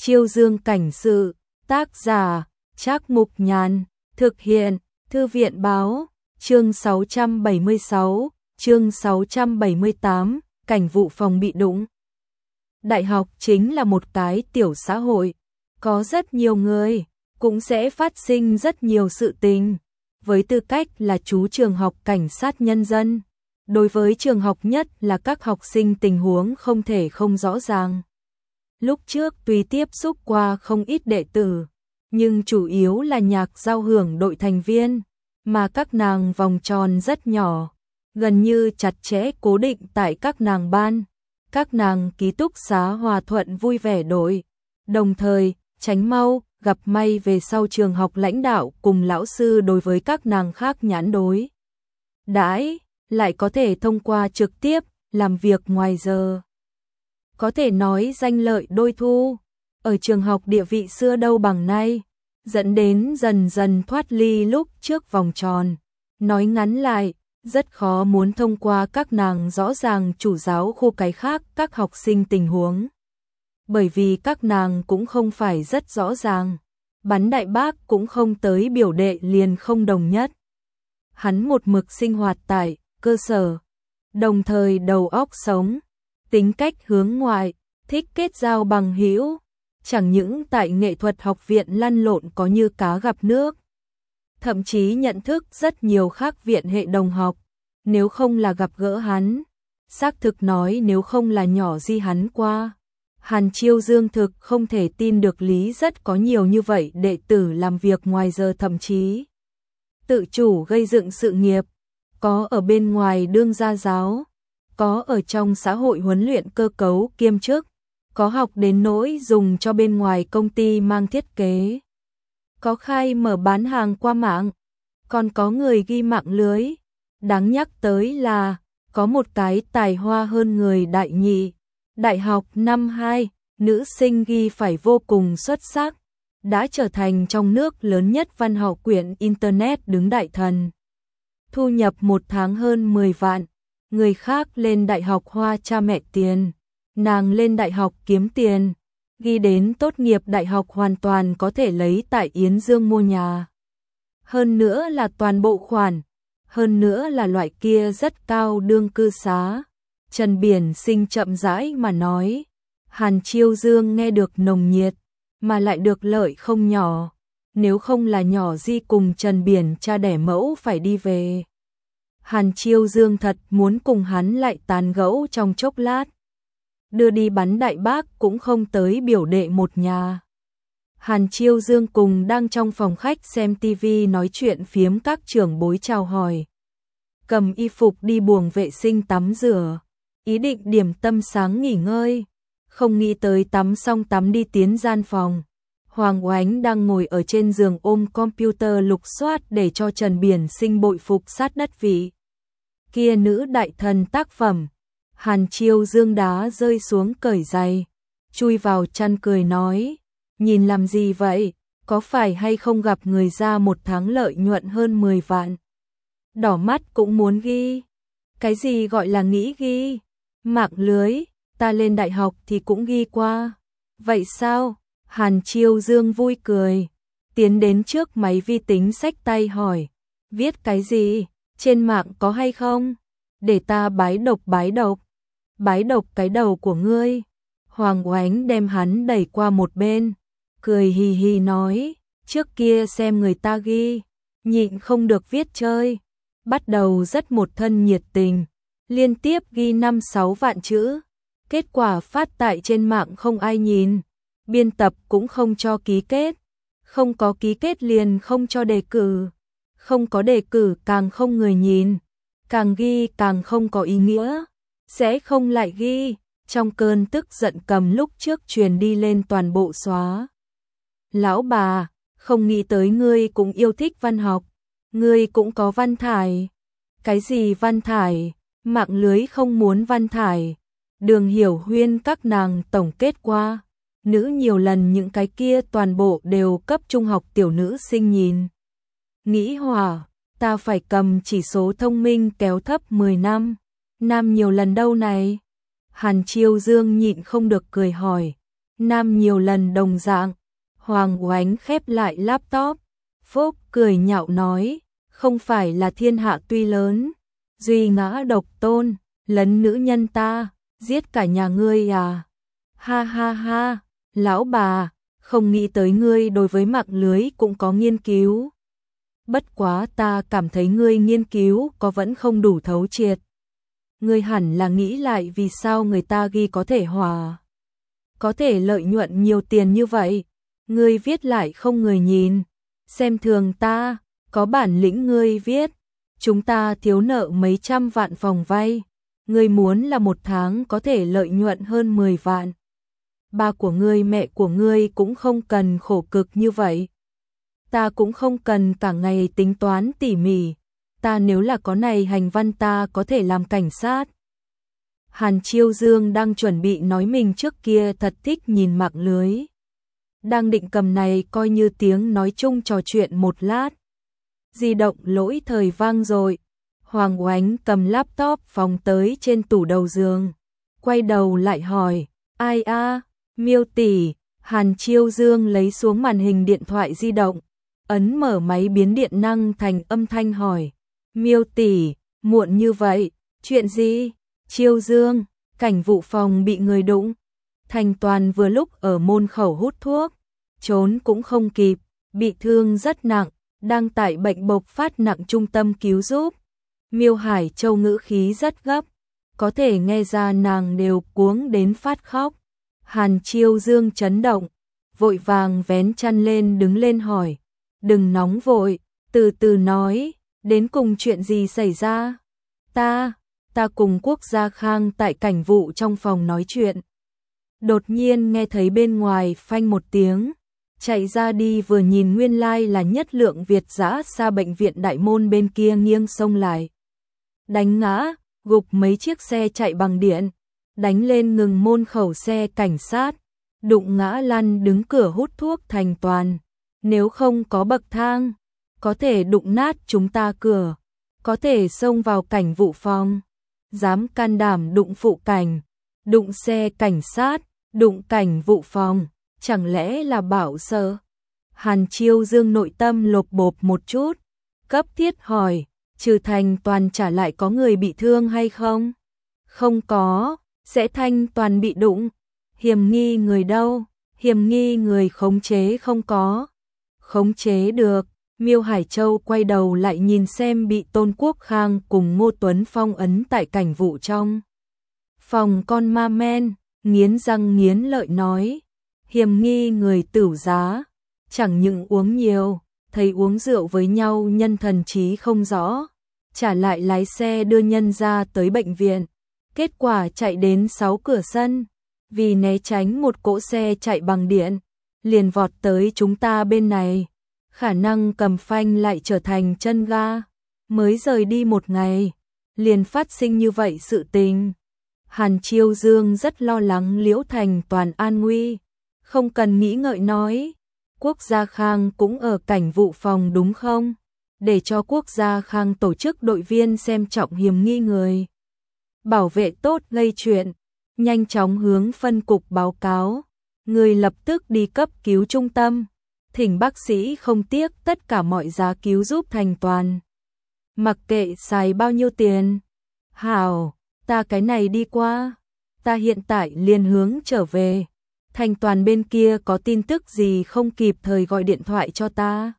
Chiêu Dương cảnh sự, tác giả, Trác Mục Nhàn, thực hiện, Thư viện báo, chương 676, chương 678, cảnh vụ phòng bị đụng. Đại học chính là một cái tiểu xã hội, có rất nhiều người, cũng sẽ phát sinh rất nhiều sự tình. Với tư cách là chú trường học cảnh sát nhân dân, đối với trường học nhất là các học sinh tình huống không thể không rõ ràng. Lúc trước tuy tiếp xúc qua không ít đệ tử, nhưng chủ yếu là nhạc giao hưởng đội thành viên, mà các nàng vòng tròn rất nhỏ, gần như chặt chẽ cố định tại các nàng ban, các nàng ký túc xá hòa thuận vui vẻ đội, đồng thời tránh mau gặp may về sau trường học lãnh đạo cùng lão sư đối với các nàng khác nhãn đối đãi, lại có thể thông qua trực tiếp làm việc ngoài giờ. Có thể nói danh lợi đôi thu, ở trường học địa vị xưa đâu bằng nay, dẫn đến dần dần thoát ly lúc trước vòng tròn. Nói ngắn lại, rất khó muốn thông qua các nàng rõ ràng chủ giáo khu cái khác các học sinh tình huống. Bởi vì các nàng cũng không phải rất rõ ràng, bắn đại bác cũng không tới biểu đệ liền không đồng nhất. Hắn một mực sinh hoạt tại cơ sở, đồng thời đầu óc sống, tính cách hướng ngoại, thích kết giao bằng hữu, chẳng những tại nghệ thuật học viện lăn lộn có như cá gặp nước, thậm chí nhận thức rất nhiều khác viện hệ đồng học. Nếu không là gặp gỡ hắn, xác thực nói nếu không là nhỏ di hắn qua, Hàn Chiêu Dương thực không thể tin được lý rất có nhiều như vậy đệ tử làm việc ngoài giờ, thậm chí tự chủ gây dựng sự nghiệp, có ở bên ngoài đương gia giáo, có ở trong xã hội huấn luyện cơ cấu kiêm chức, có học đến nỗi dùng cho bên ngoài công ty mang thiết kế, có khai mở bán hàng qua mạng, còn có người ghi mạng lưới. Đáng nhắc tới là có một cái tài hoa hơn người đại nhị, đại học năm 2, nữ sinh ghi phải vô cùng xuất sắc, đã trở thành trong nước lớn nhất văn học quyển Internet đứng đại thần. Thu nhập một tháng hơn 10 vạn, người khác lên đại học hoa cha mẹ tiền, nàng lên đại học kiếm tiền, ghi đến tốt nghiệp đại học hoàn toàn có thể lấy tại Yến Dương mua nhà. Hơn nữa là toàn bộ khoản, hơn nữa là loại kia rất cao đương cư xá. Trần Biển Sinh chậm rãi mà nói, Hàn Chiêu Dương nghe được nồng nhiệt, mà lại được lợi không nhỏ, nếu không là nhỏ di cùng Trần Biển cha đẻ mẫu phải đi về. Hàn Chiêu Dương thật muốn cùng hắn lại tán gẫu trong chốc lát. Đưa đi bắn đại bác cũng không tới biểu đệ một nhà. Hàn Chiêu Dương cùng đang trong phòng khách xem TV nói chuyện phiếm các trưởng bối chào hỏi. Cầm y phục đi buồng vệ sinh tắm rửa, ý định điểm tâm sáng nghỉ ngơi. Không nghĩ tới tắm xong tắm đi tiến gian phòng. Hoàng Oánh đang ngồi ở trên giường ôm computer lục soát để cho Trần Biển Sinh bội phục sát đất vị. Kia nữ đại thần tác phẩm. Hàn Chiêu Dương đá rơi xuống cởi giày, chui vào chăn cười nói, nhìn làm gì vậy, có phải hay không gặp người ra một tháng lợi nhuận hơn 10 vạn. Đỏ mắt cũng muốn ghi. Cái gì gọi là nghĩ ghi? Mạng lưới, ta lên đại học thì cũng ghi qua. Vậy sao? Hàn Chiêu Dương vui cười, tiến đến trước máy vi tính xách tay hỏi, viết cái gì? Trên mạng có hay không? Để ta bái độc bái độc. Bái độc cái đầu của ngươi. Hoàng Oánh đem hắn đẩy qua một bên, cười hì hì nói, trước kia xem người ta ghi, nhịn không được viết chơi. Bắt đầu rất một thân nhiệt tình, liên tiếp ghi 5-6 vạn chữ. Kết quả phát tại trên mạng không ai nhìn, biên tập cũng không cho ký kết, không có ký kết liền không cho đề cử, không có đề cử càng không người nhìn, càng ghi càng không có ý nghĩa, sẽ không lại ghi. Trong cơn tức giận cầm lúc trước truyền đi lên toàn bộ xóa. Lão bà, không nghĩ tới ngươi cũng yêu thích văn học, ngươi cũng có văn thải. Cái gì văn thải, mạng lưới không muốn văn thải. Đường Hiểu Huyên các nàng tổng kết qua, nữ nhiều lần những cái kia toàn bộ đều cấp trung học tiểu nữ sinh nhìn. Nghĩ hỏa, ta phải cầm chỉ số thông minh kéo thấp 10 năm, nam nhiều lần đâu này. Hàn Chiêu Dương nhịn không được cười hỏi, Nam nhiều lần đồng dạng. Hoàng Oánh khép lại laptop. Phúc cười nhạo nói, không phải là thiên hạ tuy lớn, duy ngã độc tôn, lấn nữ nhân ta, giết cả nhà ngươi à. Ha ha ha, lão bà, không nghĩ tới ngươi đối với mạng lưới cũng có nghiên cứu. Bất quá ta cảm thấy ngươi nghiên cứu có vẫn không đủ thấu triệt. Ngươi hẳn là nghĩ lại vì sao người ta ghi có thể hòa. Có thể lợi nhuận nhiều tiền như vậy, ngươi viết lại không người nhìn. Xem thường ta, có bản lĩnh ngươi viết. Chúng ta thiếu nợ mấy trăm vạn phòng vay. Ngươi muốn là một tháng có thể lợi nhuận hơn 10 vạn. Ba của ngươi mẹ của ngươi cũng không cần khổ cực như vậy. Ta cũng không cần cả ngày tính toán tỉ mỉ. Ta nếu là có này hành văn ta có thể làm cảnh sát. Hàn Chiêu Dương đang chuẩn bị nói mình trước kia thật thích nhìn mạng lưới. Đang định cầm này coi như tiếng nói chung trò chuyện một lát. Di động lỗi thời vang rồi. Hoàng Oánh cầm laptop phóng tới trên tủ đầu giường. Quay đầu lại hỏi, ai a? Miêu tỷ. Hàn Chiêu Dương lấy xuống màn hình điện thoại di động. Ấn mở máy biến điện năng thành âm thanh hỏi. Miêu tỷ, muộn như vậy, chuyện gì? Chiêu Dương, cảnh vụ phòng bị người đụng. Thành Toàn vừa lúc ở môn khẩu hút thuốc. Trốn cũng không kịp, bị thương rất nặng, đang tại bệnh bộc phát nặng trung tâm cứu giúp. Miêu Hải Châu ngữ khí rất gấp, có thể nghe ra nàng đều cuống đến phát khóc. Hàn Chiêu Dương chấn động, vội vàng vén chăn lên đứng lên hỏi, đừng nóng vội, từ từ nói, đến cùng chuyện gì xảy ra? Ta cùng Quốc Gia Khang tại cảnh vụ trong phòng nói chuyện. Đột nhiên nghe thấy bên ngoài phanh một tiếng. Chạy ra đi vừa nhìn nguyên lai là Nhất Lượng Việt giã xa bệnh viện Đại Môn bên kia nghiêng xông lại. Đánh ngã, gục mấy chiếc xe chạy bằng điện, đánh lên ngừng môn khẩu xe cảnh sát, đụng ngã lăn đứng cửa hút thuốc Thành Toàn. Nếu không có bậc thang, có thể đụng nát chúng ta cửa, có thể xông vào cảnh vụ phòng. Dám can đảm đụng phụ cảnh, đụng xe cảnh sát, đụng cảnh vụ phòng. Chẳng lẽ là bảo sợ? Hàn Chiêu Dương nội tâm lột bột một chút, cấp thiết hỏi, trừ Thành Toàn trả lại có người bị thương hay không? Không có, sẽ Thanh Toàn bị đụng. Hiểm nghi người đâu? Hiểm nghi người khống chế không có. Khống chế được. Miêu Hải Châu quay đầu lại nhìn xem bị Tôn Quốc Khang cùng Ngô Tuấn Phong ấn tại cảnh vụ trong phòng con ma men, nghiến răng nghiến lợi nói. Hiểm nghi người tửu giá, chẳng những uống nhiều, thấy uống rượu với nhau nhân thần trí không rõ, trả lại lái xe đưa nhân ra tới bệnh viện. Kết quả chạy đến 6 cửa sân, vì né tránh một cỗ xe chạy bằng điện, liền vọt tới chúng ta bên này. Khả năng cầm phanh lại trở thành chân ga, mới rời đi một ngày, liền phát sinh như vậy sự tình. Hàn Chiêu Dương rất lo lắng Liễu Thành Toàn an nguy. Không cần nghĩ ngợi nói, Quốc Gia Khang cũng ở cảnh vụ phòng đúng không? Để cho Quốc Gia Khang tổ chức đội viên xem trọng hiểm nghi người. Bảo vệ tốt gây chuyện, nhanh chóng hướng phân cục báo cáo. Người lập tức đi cấp cứu trung tâm, thỉnh bác sĩ không tiếc tất cả mọi giá cứu giúp Thành Toàn. Mặc kệ xài bao nhiêu tiền. Hảo, ta cái này đi qua, ta hiện tại liền hướng trở về. Thành Toàn bên kia có tin tức gì không kịp thời gọi điện thoại cho ta.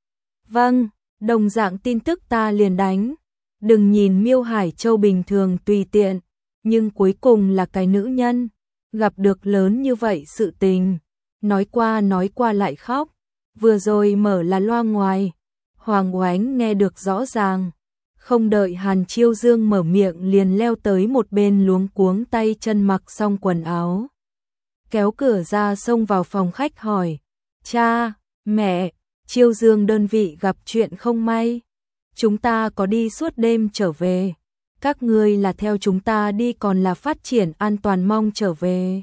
Vâng, đồng dạng tin tức ta liền đánh. Đừng nhìn Miêu Hải Châu bình thường tùy tiện, nhưng cuối cùng là cái nữ nhân, gặp được lớn như vậy sự tình. Nói qua lại khóc, vừa rồi mở là loa ngoài. Hoàng Oánh nghe được rõ ràng. Không đợi Hàn Chiêu Dương mở miệng liền leo tới một bên luống cuống tay chân mặc xong quần áo. Kéo cửa ra xông vào phòng khách hỏi, cha, mẹ, Chiêu Dương đơn vị gặp chuyện không may. Chúng ta có đi suốt đêm trở về. Các ngươi là theo chúng ta đi còn là phát triển an toàn mong trở về.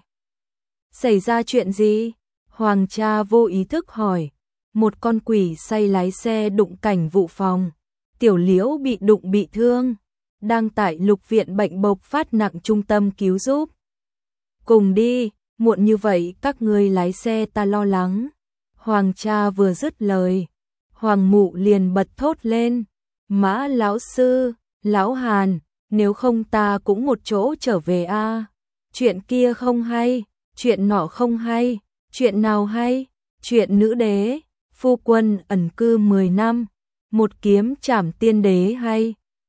Xảy ra chuyện gì? Hoàng cha vô ý thức hỏi. Một con quỷ say lái xe đụng cảnh vụ phòng. Tiểu Liễu bị đụng bị thương. Đang tại Lục viện bệnh bộc phát nặng trung tâm cứu giúp. Cùng đi. muộn như vậy các ngươi lái xe ta lo lắng. Hoàng cha vừa dứt lời, Hoàng mụ liền bật thốt lên, Mã lão sư, lão Hàn, nếu không ta cũng một chỗ trở về a. Chuyện kia không hay, chuyện nọ không hay, chuyện nào hay? Chuyện nữ đế, phu quân ẩn cư 10 năm, một kiếm trảm tiên đế hay?